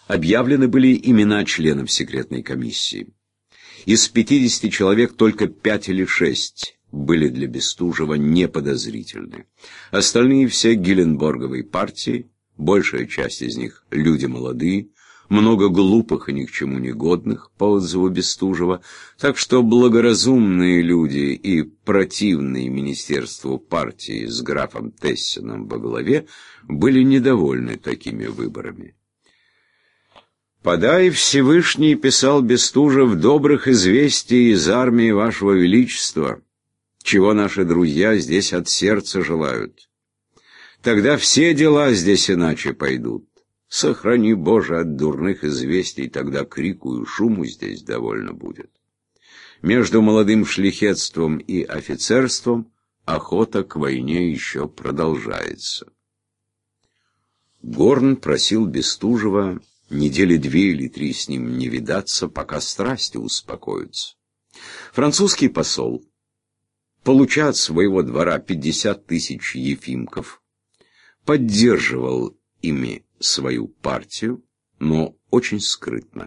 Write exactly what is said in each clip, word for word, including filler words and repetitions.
Объявлены были имена членов секретной комиссии. Из пятидесяти человек только пять или шесть были для Бестужева неподозрительны. Остальные все Гиленборговой партии, большая часть из них люди молодые, много глупых и ни к чему не годных, по отзыву Бестужева, так что благоразумные люди и противные министерству партии с графом Тессеном во главе были недовольны такими выборами. «Подай Всевышний, — писал Бестужев, — добрых известий из армии вашего величества, чего наши друзья здесь от сердца желают. Тогда все дела здесь иначе пойдут. Сохрани, Боже, от дурных известий, тогда крику и шуму здесь довольно будет. Между молодым шляхетством и офицерством охота к войне еще продолжается». Горн просил Бестужева недели две или три с ним не видаться, пока страсти успокоятся. Французский посол, получа от своего двора пятьдесят тысяч ефимков, поддерживал ими свою партию, но очень скрытно.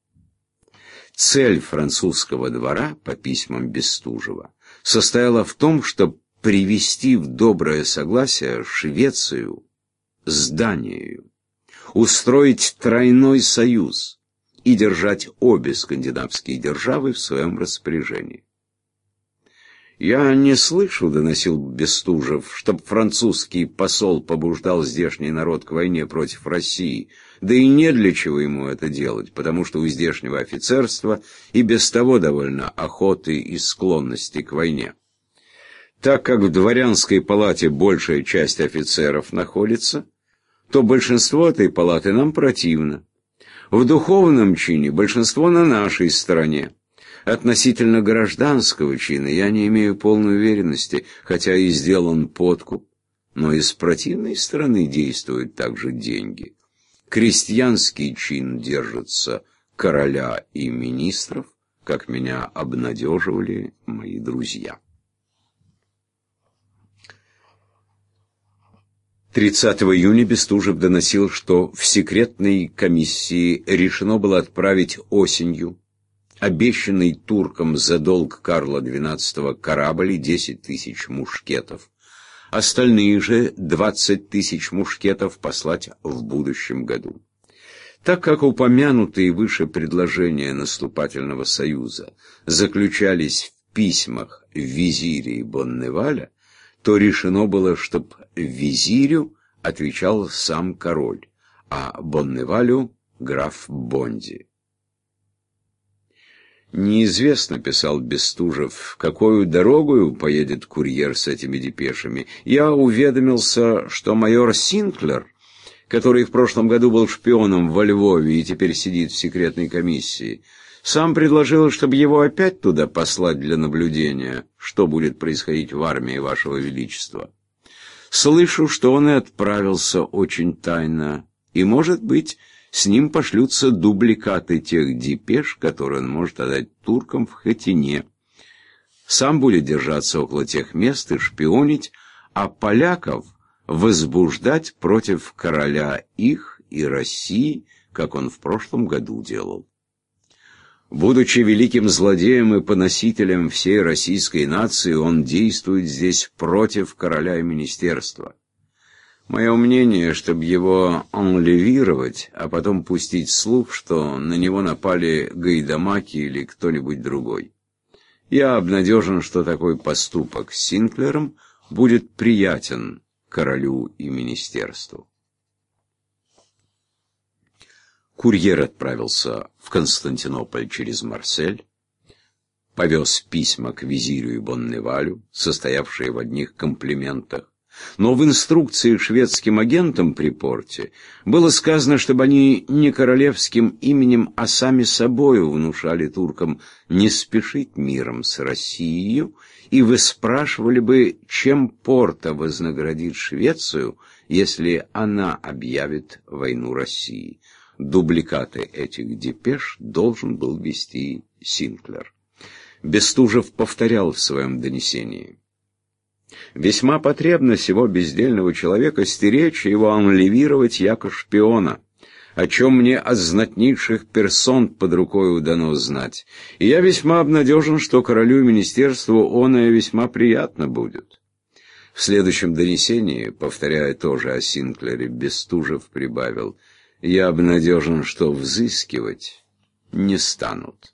Цель французского двора, по письмам Бестужева, состояла в том, чтобы привести в доброе согласие Швецию с Данией, устроить тройной союз и держать обе скандинавские державы в своем распоряжении. «Я не слышу, — доносил Бестужев, — чтоб французский посол побуждал здешний народ к войне против России, да и не для чего ему это делать, потому что у здешнего офицерства и без того довольно охоты и склонности к войне. Так как в дворянской палате большая часть офицеров находится, то большинство этой палаты нам противно. В духовном чине большинство на нашей стороне. Относительно гражданского чина я не имею полной уверенности, хотя и сделан подкуп, но и с противной стороны действуют также деньги. Крестьянский чин держится короля и министров, как меня обнадеживали мои друзья». тридцатого июня Бестужев доносил, что в секретной комиссии решено было отправить осенью обещанный туркам за долг Карла двенадцатого корабль и десять тысяч мушкетов. Остальные же двадцать тысяч мушкетов послать в будущем году. Так как упомянутые выше предложения наступательного союза заключались в письмах визиря и Бонневаля, то решено было, чтоб визирю отвечал сам король, а Бонневалю — граф Бонди. «Неизвестно, — писал Бестужев, — какою дорогою поедет курьер с этими депешами. Я уведомился, что майор Синклер, который в прошлом году был шпионом во Львове и теперь сидит в секретной комиссии, сам предложил, чтобы его опять туда послать для наблюдения, что будет происходить в армии вашего величества. Слышу, что он и отправился очень тайно, и, может быть, с ним пошлются дубликаты тех депеш, которые он может отдать туркам в Хатине. Сам будет держаться около тех мест и шпионить, а поляков возбуждать против короля их и России, как он в прошлом году делал. Будучи великим злодеем и поносителем всей российской нации, он действует здесь против короля и министерства. Мое мнение, чтобы его анлевировать, а потом пустить слух, что на него напали гайдамаки или кто-нибудь другой. Я обнадежен, что такой поступок с Синклером будет приятен королю и министерству». Курьер отправился в Константинополь через Марсель, повез письма к визирю и Бонневалю, состоявшие в одних комплиментах. Но в инструкции шведским агентам при порте было сказано, чтобы они не королевским именем, а сами собою внушали туркам не спешить миром с Россией и выспрашивали бы, чем Порта вознаградит Швецию, если она объявит войну России. Дубликаты этих депеш должен был вести Синклер. Бестужев повторял в своем донесении: «Весьма потребно сего бездельного человека стеречь и его анлевировать яко шпиона. о чем мне от знатнейших персон под рукою дано знать, и я весьма обнадежен, что королю и министерству оное весьма приятно будет». В следующем донесении, повторяя тоже о Синклере, Бестужев прибавил: «Я обнадежен, что взыскивать не станут».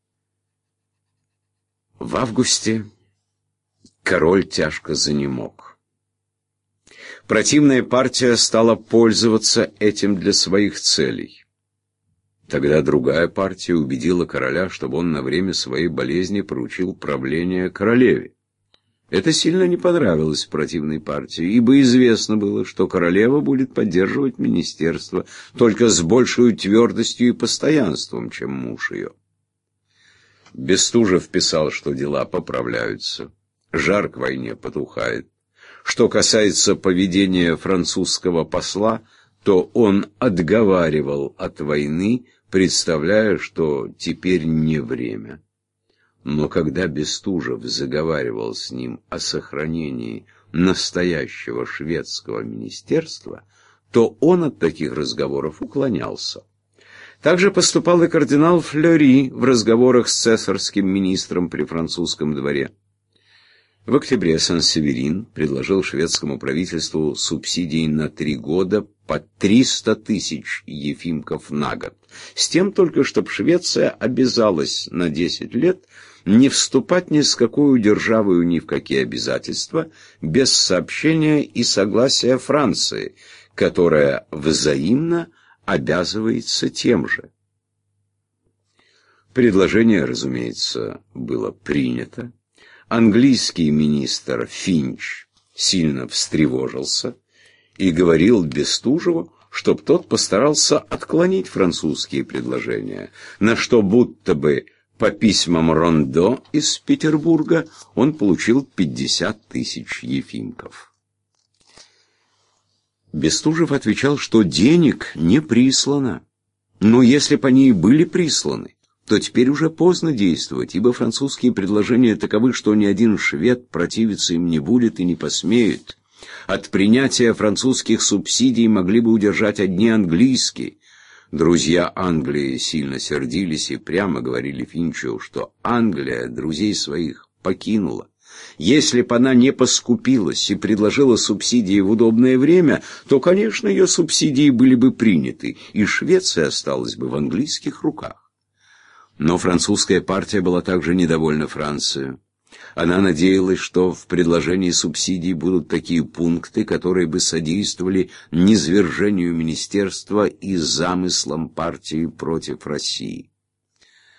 В августе король тяжко занемог. Противная партия стала пользоваться этим для своих целей. Тогда другая партия убедила короля, чтобы он на время своей болезни поручил правление королеве. Это сильно не понравилось противной партии, ибо известно было, что королева будет поддерживать министерство только с большей твердостью и постоянством, чем муж ее. Бестужев писал, что дела поправляются, жар к войне потухает. Что касается поведения французского посла, то он отговаривал от войны, представляя, что теперь не время. Но когда Бестужев заговаривал с ним о сохранении настоящего шведского министерства, то он от таких разговоров уклонялся. Также поступал и кардинал Флёри в разговорах с цесарским министром при французском дворе. В октябре Сан-Северин предложил шведскому правительству субсидии на три года по триста тысяч ефимков на год, с тем только, чтобы Швеция обязалась на десять лет не вступать ни с какой державой ни в какие обязательства без сообщения и согласия Франции, которая взаимно обязывается тем же. Предложение, разумеется, было принято. Английский министр Финч сильно встревожился и говорил Бестужеву, чтоб тот постарался отклонить французские предложения, на что будто бы по письмам Рондо из Петербурга он получил пятьдесят тысяч ефимков. Бестужев отвечал, что денег не прислано, но если бы они и были присланы, то теперь уже поздно действовать, ибо французские предложения таковы, что ни один швед противиться им не будет и не посмеет. От принятия французских субсидий могли бы удержать одни английские. Друзья Англии сильно сердились и прямо говорили Финчу, что Англия друзей своих покинула. Если бы она не поскупилась и предложила субсидии в удобное время, то, конечно, ее субсидии были бы приняты, и Швеция осталась бы в английских руках. Но французская партия была также недовольна Францией. Она надеялась, что в предложении субсидий будут такие пункты, которые бы содействовали низвержению министерства и замыслам партии против России.